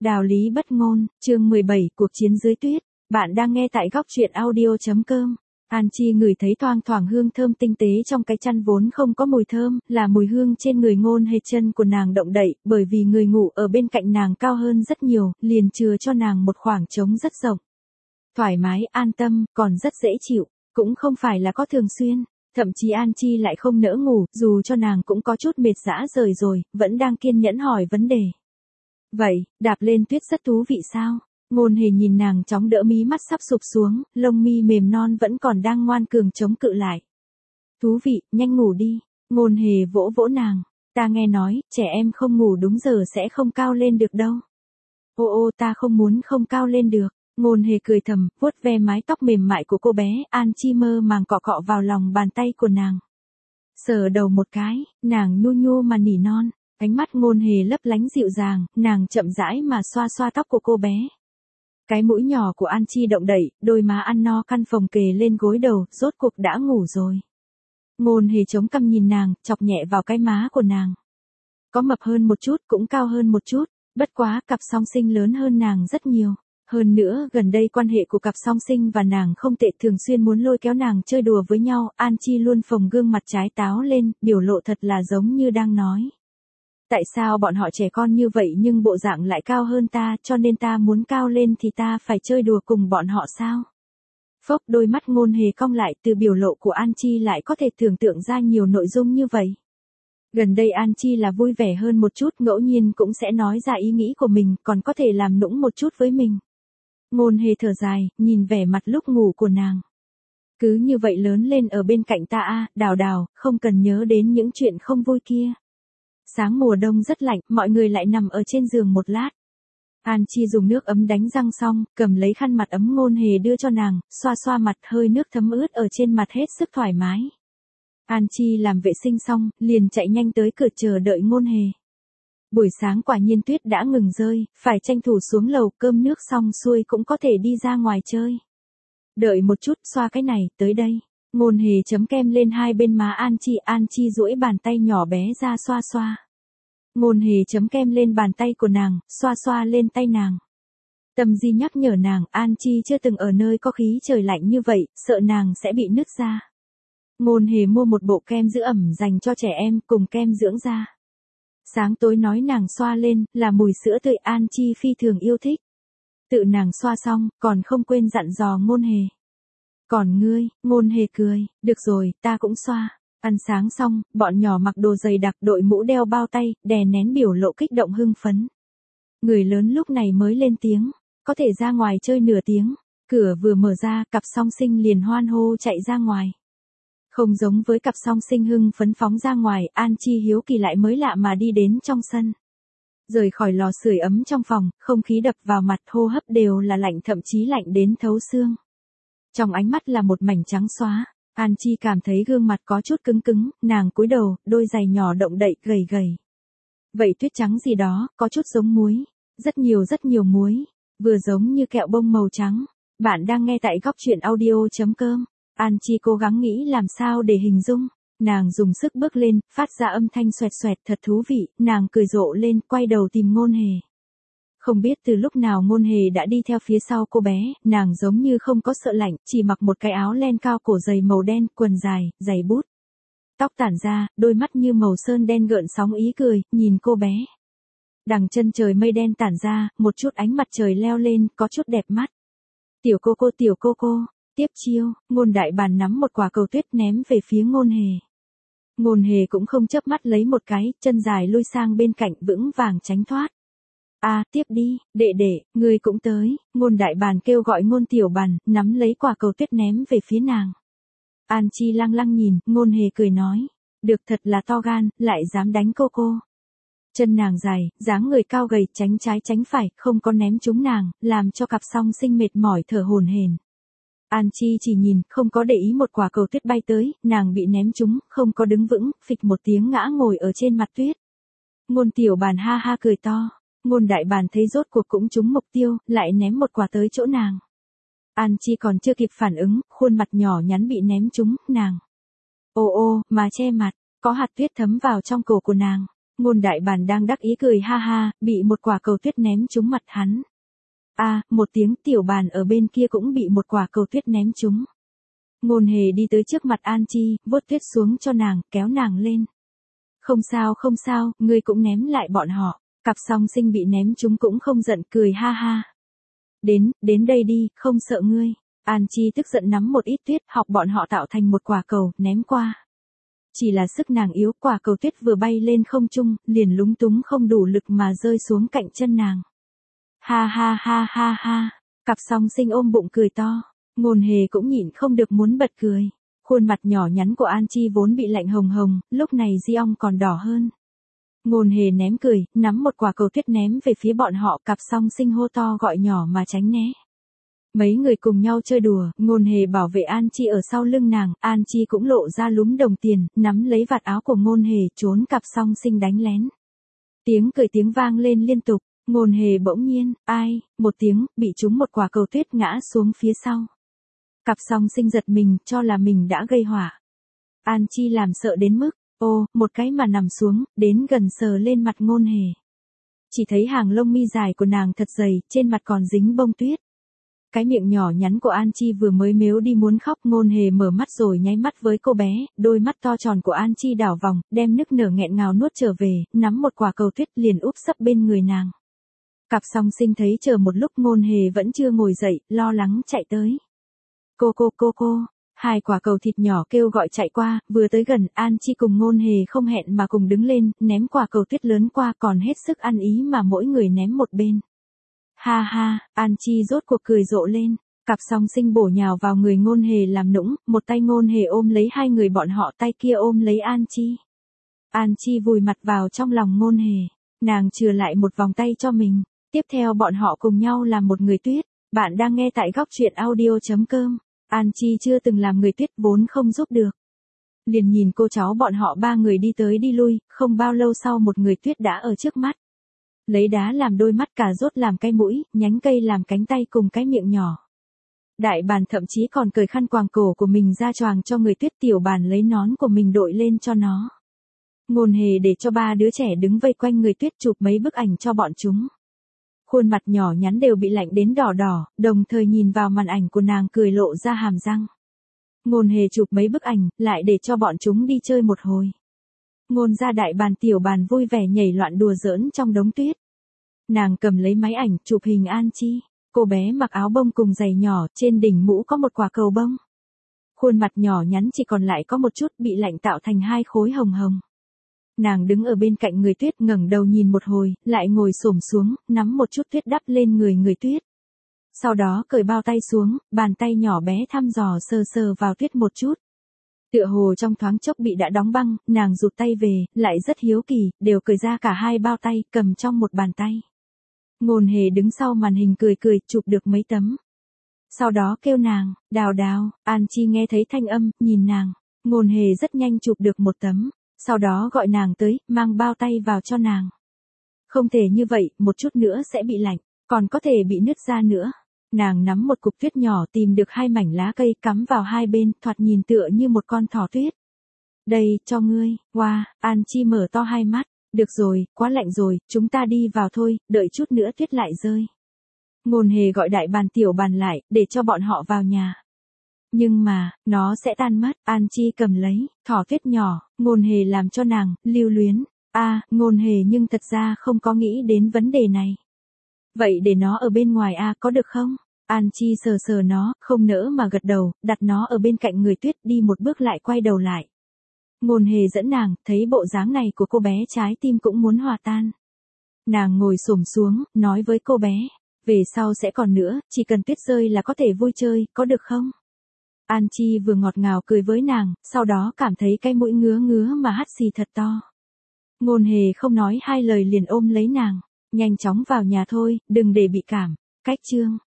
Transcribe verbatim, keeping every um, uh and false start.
Đạo lý bất ngôn, chương mười bảy, cuộc chiến dưới tuyết. Bạn đang nghe tại góc truyện audio chấm com. An Chi ngửi thấy thoang thoảng hương thơm tinh tế trong cái chăn vốn không có mùi thơm, là mùi hương trên người Ngôn Hề. Chân của nàng động đậy, bởi vì người ngủ ở bên cạnh nàng cao hơn rất nhiều, liền chừa cho nàng một khoảng trống rất rộng. Thoải mái, an tâm, còn rất dễ chịu, cũng không phải là có thường xuyên. Thậm chí An Chi lại không nỡ ngủ, dù cho nàng cũng có chút mệt rã rời rồi, vẫn đang kiên nhẫn hỏi vấn đề. Vậy, đạp lên tuyết rất thú vị sao? Ngôn Hề nhìn nàng chóng đỡ mí mắt sắp sụp xuống, lông mi mềm non vẫn còn đang ngoan cường chống cự lại. Thú vị, nhanh ngủ đi. Ngôn Hề vỗ vỗ nàng. Ta nghe nói, trẻ em không ngủ đúng giờ sẽ không cao lên được đâu. Ô ô ta không muốn không cao lên được. Ngôn Hề cười thầm, vuốt ve mái tóc mềm mại của cô bé. An Chi mơ màng cọ cọ vào lòng bàn tay của nàng. Sờ đầu một cái, nàng nhu nhu mà nỉ non. Ánh mắt Ngôn Hề lấp lánh dịu dàng, nàng chậm rãi mà xoa xoa tóc của cô bé. Cái mũi nhỏ của An Chi động đậy, đôi má ăn no căn phồng kề lên gối đầu, rốt cuộc đã ngủ rồi. Ngôn Hề chống cằm nhìn nàng, chọc nhẹ vào cái má của nàng. Có mập hơn một chút, cũng cao hơn một chút, bất quá cặp song sinh lớn hơn nàng rất nhiều. Hơn nữa, gần đây quan hệ của cặp song sinh và nàng không tệ, thường xuyên muốn lôi kéo nàng chơi đùa với nhau. An Chi luôn phồng gương mặt trái táo lên, biểu lộ thật là giống như đang nói. Tại sao bọn họ trẻ con như vậy nhưng bộ dạng lại cao hơn ta, cho nên ta muốn cao lên thì ta phải chơi đùa cùng bọn họ sao? Phốc, đôi mắt Ngôn Hề cong lại, từ biểu lộ của An Chi lại có thể tưởng tượng ra nhiều nội dung như vậy. Gần đây An Chi là vui vẻ hơn một chút, ngẫu nhiên cũng sẽ nói ra ý nghĩ của mình, còn có thể làm nũng một chút với mình. Ngôn Hề thở dài, nhìn vẻ mặt lúc ngủ của nàng. Cứ như vậy lớn lên ở bên cạnh ta a, Đào Đào, không cần nhớ đến những chuyện không vui kia. Sáng mùa đông rất lạnh, mọi người lại nằm ở trên giường một lát. An Chi dùng nước ấm đánh răng xong, cầm lấy khăn mặt ấm Ngôn Hề đưa cho nàng, xoa xoa mặt, hơi nước thấm ướt ở trên mặt hết sức thoải mái. An Chi làm vệ sinh xong, liền chạy nhanh tới cửa chờ đợi Ngôn Hề. Buổi sáng quả nhiên tuyết đã ngừng rơi, phải tranh thủ xuống lầu, cơm nước xong xuôi cũng có thể đi ra ngoài chơi. Đợi một chút, xoa cái này, tới đây. Ngôn Hề chấm kem lên hai bên má An Chi, An Chi duỗi bàn tay nhỏ bé ra xoa xoa. Ngôn Hề chấm kem lên bàn tay của nàng, xoa xoa lên tay nàng. Tâm Di nhắc nhở nàng, An Chi chưa từng ở nơi có khí trời lạnh như vậy, sợ nàng sẽ bị nứt da. Ngôn Hề mua một bộ kem giữ ẩm dành cho trẻ em cùng kem dưỡng da. Sáng tối nói nàng xoa lên, là mùi sữa tươi, An Chi phi thường yêu thích. Tự nàng xoa xong, còn không quên dặn dò Ngôn Hề. Còn ngươi, Ngôn Hề cười, được rồi, ta cũng xoa. Ăn sáng xong, bọn nhỏ mặc đồ dày đặc, đội mũ đeo bao tay, đè nén biểu lộ kích động hưng phấn. Người lớn lúc này mới lên tiếng, có thể ra ngoài chơi nửa tiếng. Cửa vừa mở ra, cặp song sinh liền hoan hô chạy ra ngoài. Không giống với cặp song sinh hưng phấn phóng ra ngoài, An Chi hiếu kỳ lại mới lạ mà đi đến trong sân. Rời khỏi lò sưởi ấm trong phòng, không khí đập vào mặt, hô hấp đều là lạnh, thậm chí lạnh đến thấu xương. Trong ánh mắt là một mảnh trắng xóa, An Chi cảm thấy gương mặt có chút cứng cứng, nàng cúi đầu, đôi giày nhỏ động đậy, gầy gầy. Vậy tuyết trắng gì đó, có chút giống muối, rất nhiều rất nhiều muối, vừa giống như kẹo bông màu trắng. Bạn đang nghe tại góc truyện audio chấm com. An Chi cố gắng nghĩ làm sao để hình dung. Nàng dùng sức bước lên, phát ra âm thanh xoẹt xoẹt thật thú vị, nàng cười rộ lên, quay đầu tìm Ngôn Hề. Không biết từ lúc nào Ngôn Hề đã đi theo phía sau cô bé, nàng giống như không có sợ lạnh, chỉ mặc một cái áo len cao cổ dày màu đen, quần dài, giày bút. Tóc tản ra, đôi mắt như màu sơn đen gợn sóng ý cười, nhìn cô bé. Đằng chân trời mây đen tản ra, một chút ánh mặt trời leo lên, có chút đẹp mắt. Tiểu cô cô tiểu cô cô, tiếp chiêu, Ngôn Đại Bàn nắm một quả cầu tuyết ném về phía Ngôn Hề. Ngôn Hề cũng không chớp mắt lấy một cái, chân dài lui sang bên cạnh vững vàng tránh thoát. A, à, tiếp đi, đệ đệ, ngươi cũng tới. Ngôn Đại Bàn kêu gọi Ngôn Tiểu Bàn, nắm lấy quả cầu tuyết ném về phía nàng. An Chi lăng lăng nhìn, Ngôn Hề cười nói, được thật là to gan, lại dám đánh cô cô. Chân nàng dài, dáng người cao gầy, tránh trái tránh phải, không có ném trúng nàng, làm cho cặp song sinh mệt mỏi thở hổn hển. An Chi chỉ nhìn, không có để ý một quả cầu tuyết bay tới, nàng bị ném trúng, không có đứng vững, phịch một tiếng ngã ngồi ở trên mặt tuyết. Ngôn Tiểu Bàn ha ha cười to. Ngôn Đại Bàn thấy rốt cuộc cũng trúng mục tiêu, lại ném một quả tới chỗ nàng. An Chi còn chưa kịp phản ứng, khuôn mặt nhỏ nhắn bị ném trúng, nàng. Ô ô, mà che mặt, có hạt tuyết thấm vào trong cổ của nàng. Ngôn Đại Bàn đang đắc ý cười ha ha, bị một quả cầu tuyết ném trúng mặt hắn. A, à, một tiếng, Tiểu Bàn ở bên kia cũng bị một quả cầu tuyết ném trúng. Ngôn Hề đi tới trước mặt An Chi, vuốt tuyết xuống cho nàng, kéo nàng lên. Không sao không sao, ngươi cũng ném lại bọn họ. Cặp song sinh bị ném chúng cũng không giận, cười ha ha. Đến, đến đây đi, không sợ ngươi. An Chi tức giận nắm một ít tuyết, học bọn họ tạo thành một quả cầu, ném qua. Chỉ là sức nàng yếu, quả cầu tuyết vừa bay lên không trung, liền lúng túng không đủ lực mà rơi xuống cạnh chân nàng. Ha ha ha ha ha, cặp song sinh ôm bụng cười to. Ngôn Hề cũng nhịn không được muốn bật cười. Khuôn mặt nhỏ nhắn của An Chi vốn bị lạnh hồng hồng, lúc này ri ong còn đỏ hơn. Ngôn Hề ném cười, nắm một quả cầu tuyết ném về phía bọn họ, cặp song sinh hô to gọi nhỏ mà tránh né. Mấy người cùng nhau chơi đùa, Ngôn Hề bảo vệ An Chi ở sau lưng nàng, An Chi cũng lộ ra lúm đồng tiền, nắm lấy vạt áo của Ngôn Hề trốn cặp song sinh đánh lén. Tiếng cười tiếng vang lên liên tục, Ngôn Hề bỗng nhiên, ai, một tiếng, bị trúng một quả cầu tuyết ngã xuống phía sau. Cặp song sinh giật mình, cho là mình đã gây họa. An Chi làm sợ đến mức, ô, một cái mà nằm xuống, đến gần sờ lên mặt Ngôn Hề. Chỉ thấy hàng lông mi dài của nàng thật dày, trên mặt còn dính bông tuyết. Cái miệng nhỏ nhắn của An Chi vừa mới mếu đi muốn khóc, Ngôn Hề mở mắt rồi nháy mắt với cô bé, đôi mắt to tròn của An Chi đảo vòng, đem nức nở nghẹn ngào nuốt trở về, nắm một quả cầu tuyết liền úp sấp bên người nàng. Cặp song sinh thấy chờ một lúc Ngôn Hề vẫn chưa ngồi dậy, lo lắng chạy tới. Cô cô cô cô, hai quả cầu thịt nhỏ kêu gọi chạy qua, vừa tới gần, An Chi cùng Ngôn Hề không hẹn mà cùng đứng lên, ném quả cầu tuyết lớn qua, còn hết sức ăn ý mà mỗi người ném một bên. Ha ha, An Chi rốt cuộc cười rộ lên, cặp song sinh bổ nhào vào người Ngôn Hề làm nũng, một tay Ngôn Hề ôm lấy hai người bọn họ, tay kia ôm lấy An Chi. An Chi vùi mặt vào trong lòng Ngôn Hề, nàng chừa lại một vòng tay cho mình, tiếp theo bọn họ cùng nhau làm một người tuyết. Bạn đang nghe tại góc truyện audio chấm com. An Chi chưa từng làm người tuyết vốn không giúp được. Liền nhìn cô cháu bọn họ ba người đi tới đi lui, không bao lâu sau một người tuyết đã ở trước mắt. Lấy đá làm đôi mắt, cà rốt làm cái mũi, nhánh cây làm cánh tay cùng cái miệng nhỏ. Đại Bàn thậm chí còn cởi khăn quàng cổ của mình ra choàng cho người tuyết, Tiểu Bàn lấy nón của mình đội lên cho nó. Ngôn Hề để cho ba đứa trẻ đứng vây quanh người tuyết chụp mấy bức ảnh cho bọn chúng. Khuôn mặt nhỏ nhắn đều bị lạnh đến đỏ đỏ, đồng thời nhìn vào màn ảnh của nàng cười lộ ra hàm răng. Ngôn Hề chụp mấy bức ảnh, lại để cho bọn chúng đi chơi một hồi. Ngôn ra Đại Bàn Tiểu Bàn vui vẻ nhảy loạn đùa giỡn trong đống tuyết. Nàng cầm lấy máy ảnh, chụp hình An Chi. Cô bé mặc áo bông cùng giày nhỏ, trên đỉnh mũ có một quả cầu bông. Khuôn mặt nhỏ nhắn chỉ còn lại có một chút bị lạnh tạo thành hai khối hồng hồng. Nàng đứng ở bên cạnh người tuyết, ngẩng đầu nhìn một hồi, lại ngồi xổm xuống, nắm một chút tuyết đắp lên người người tuyết. Sau đó cởi bao tay xuống, bàn tay nhỏ bé thăm dò sờ sờ vào tuyết một chút. Tựa hồ trong thoáng chốc bị đã đóng băng, nàng rụt tay về, lại rất hiếu kỳ, đều cởi ra cả hai bao tay, cầm trong một bàn tay. Ngôn Hề đứng sau màn hình cười cười, chụp được mấy tấm. Sau đó kêu nàng, Đào Đào. An Chi nghe thấy thanh âm, nhìn nàng. Ngôn Hề rất nhanh chụp được một tấm. Sau đó gọi nàng tới, mang bao tay vào cho nàng. Không thể như vậy, một chút nữa sẽ bị lạnh, còn có thể bị nứt ra nữa. Nàng nắm một cục tuyết nhỏ, tìm được hai mảnh lá cây cắm vào hai bên, thoạt nhìn tựa như một con thỏ tuyết. Đây, cho ngươi. Wow, An Chi mở to hai mắt. Được rồi, quá lạnh rồi, chúng ta đi vào thôi, đợi chút nữa tuyết lại rơi. Ngôn Hề gọi Đại Bàn Tiểu Bàn lại, để cho bọn họ vào nhà. Nhưng mà, nó sẽ tan mất. An Chi cầm lấy, thỏ tuyết nhỏ, Ngôn Hề làm cho nàng, lưu luyến. a à, Ngôn Hề nhưng thật ra không có nghĩ đến vấn đề này. Vậy để nó ở bên ngoài a à, có được không? An Chi sờ sờ nó, không nỡ mà gật đầu, đặt nó ở bên cạnh người tuyết, đi một bước lại quay đầu lại. Ngôn Hề dẫn nàng, thấy bộ dáng này của cô bé trái tim cũng muốn hòa tan. Nàng ngồi xổm xuống, nói với cô bé, về sau sẽ còn nữa, chỉ cần tuyết rơi là có thể vui chơi, có được không? An Chi vừa ngọt ngào cười với nàng, sau đó cảm thấy cái mũi ngứa ngứa mà hắt xì thật to. Ngôn Hề không nói hai lời liền ôm lấy nàng, nhanh chóng vào nhà thôi, đừng để bị cảm. Cách chương